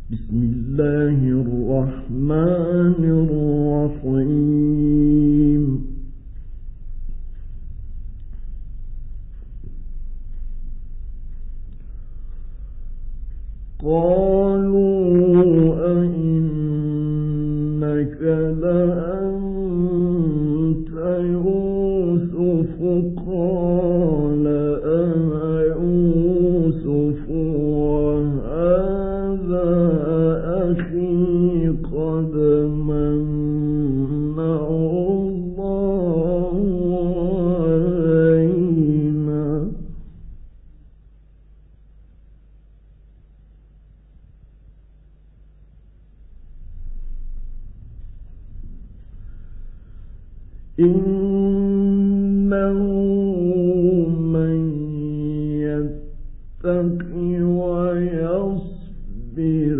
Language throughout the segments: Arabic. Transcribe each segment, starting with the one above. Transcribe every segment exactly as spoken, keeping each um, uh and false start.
بسم الله الرحمن الرحيم. قالوا أئنك لأنت يوسف قال أنا يوسف وهذا أخي قد من الله علينا إنه من يتق ويصبر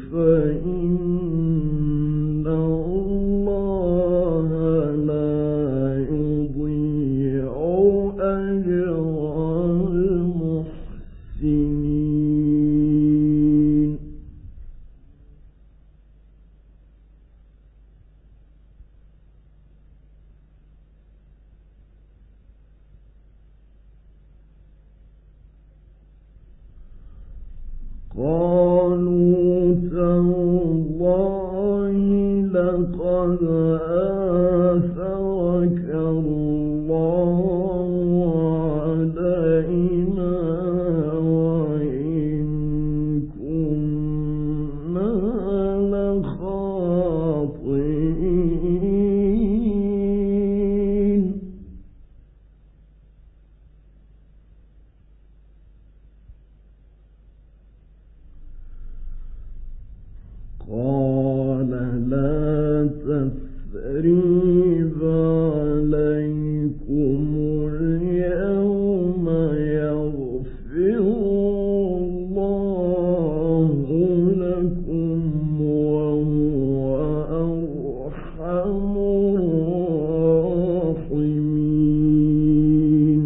فإن الله لا يضيع أجر المحسنين. قالوا تالله لقد آثرك الله علينا وإن كنا لخاطئين. قال لا تثريب عليكم اليوم يغفر الله لكم وهو أرحم الراحمين.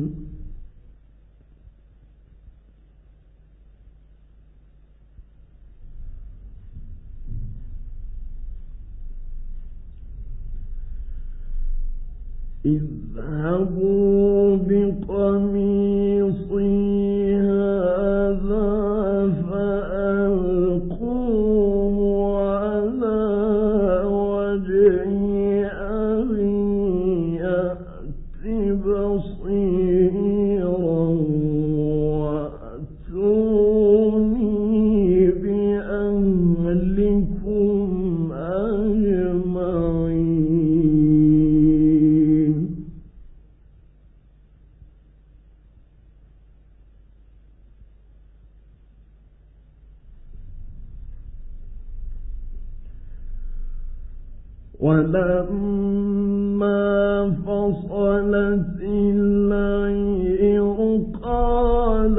اذهبوا بقميصي هذا فألقوه على وجه أبي يأت بصيرا وأتوني بأهلكم أجمعين. ولما فصلت العير قال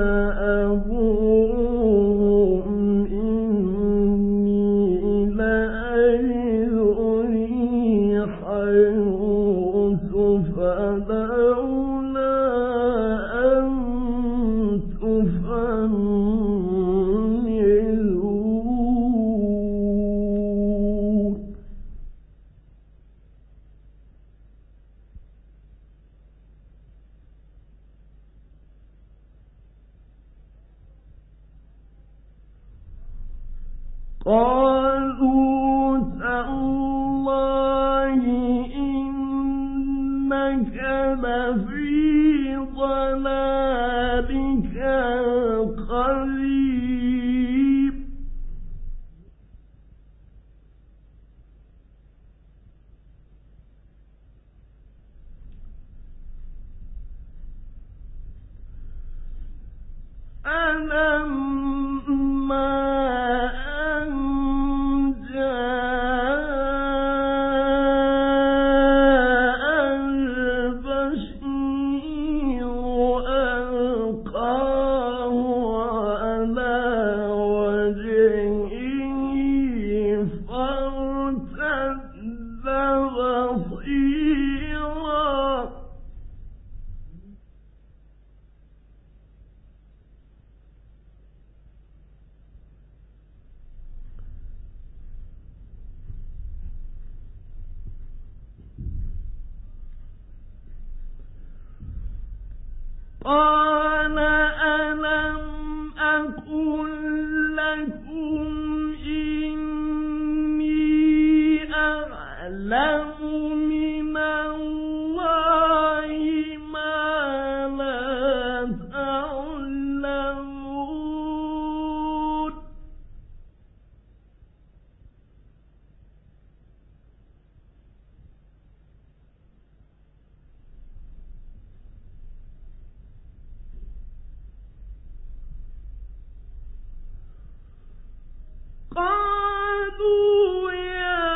أبوهم إني لأجد ريح يوسف لولا أن تفندون. قالوا تالله إنك لفي ضلالك القديم. ألما البشير ألقاه على قال ألم أقل لكم إني أعلم من الله ما لا تعلمون قالوا يا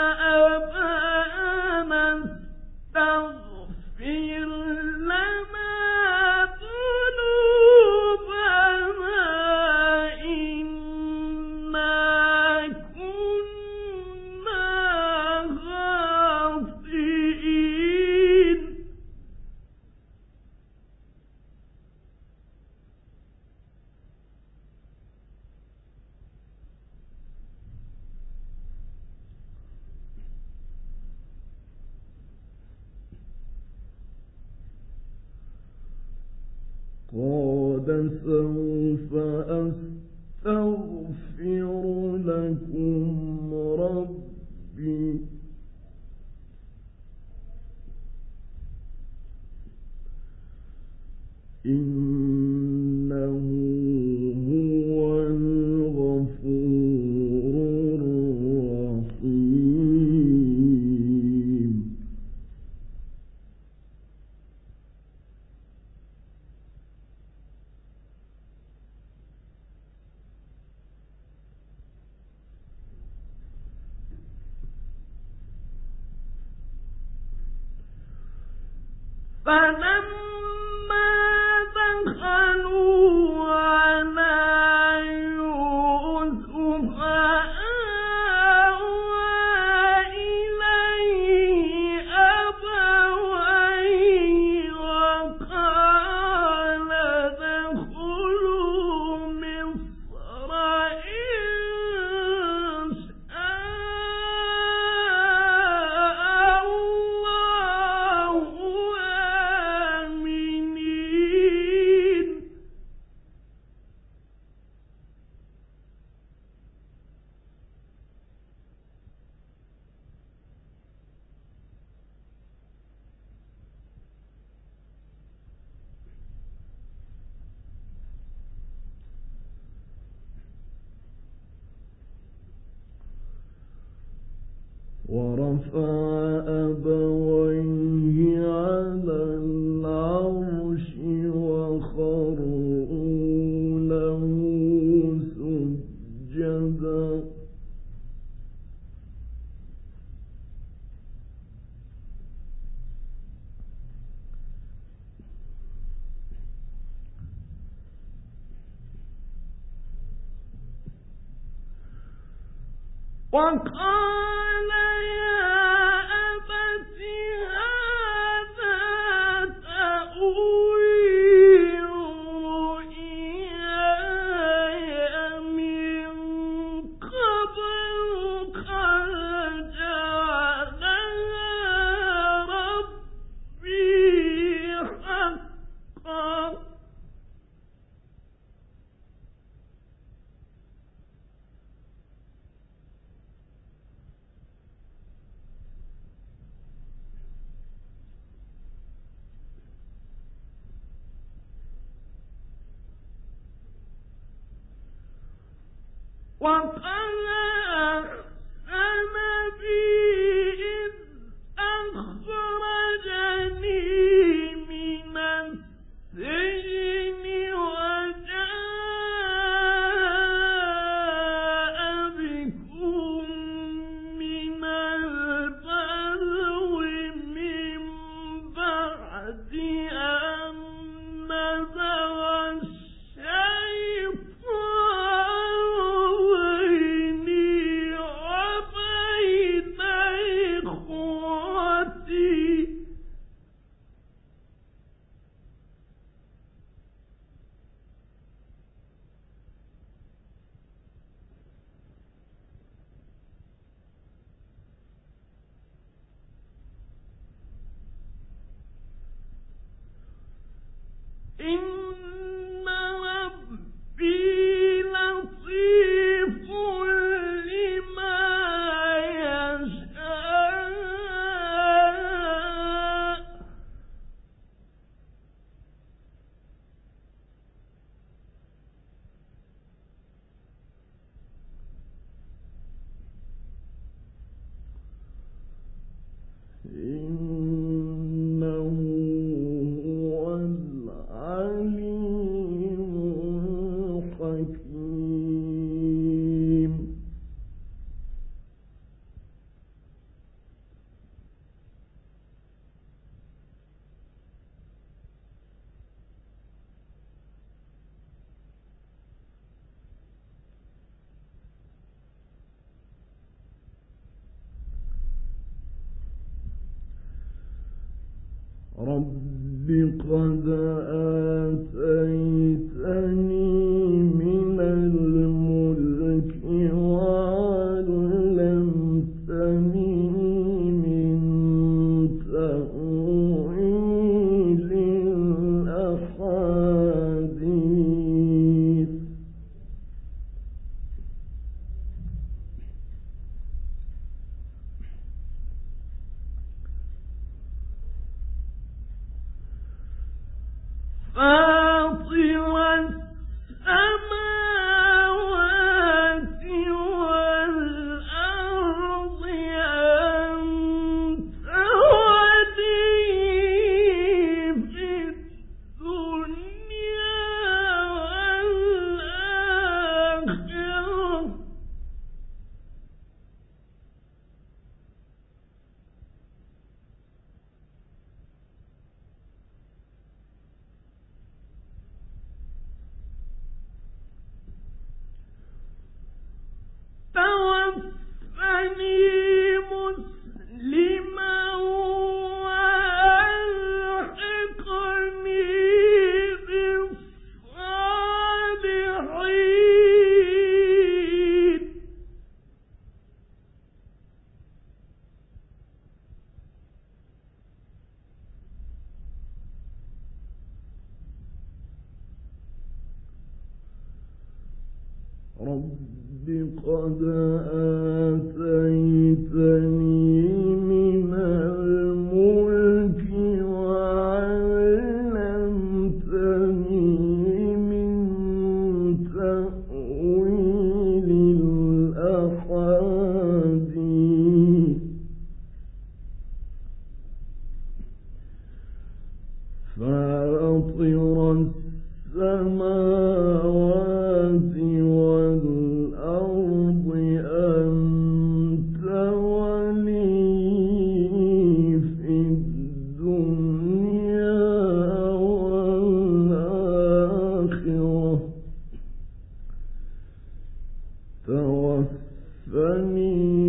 أبانا استغفر لنا ذنوبنا إنا كنا خاطئين قال سوف أستغفر لكم ربي إنه هو الغفور الرحيم فلما دخلوا على يوسف آوى إليه أبويه وقال ادخلوا مصر إن شاء الله آمنين ورفع أبويه على العرش وخروا له سجدا وقال يا أبت هذا تأويل رؤياي من قبل قد جعلها ربي حقا وقد أحسن بي إذ أخرجني من السجن وجاء بكم من البدو من بعد أن نزغ الشيطان إن ربي لطيف لما يشاء إنه هو العليم الحكيم. رب قد آتيتني من الملك وعلمتني من تأويل الأحاديث فاطر السماوات والأرض أنت ولي في الدنيا والآخرة توفني مسلما وألحقني بالصالحين. رب قد آتيتني من الملك وعلمتني من تأويل الأحاديث فاطر السماوات والأرض أنت ولي في الدنيا والآخرة توفني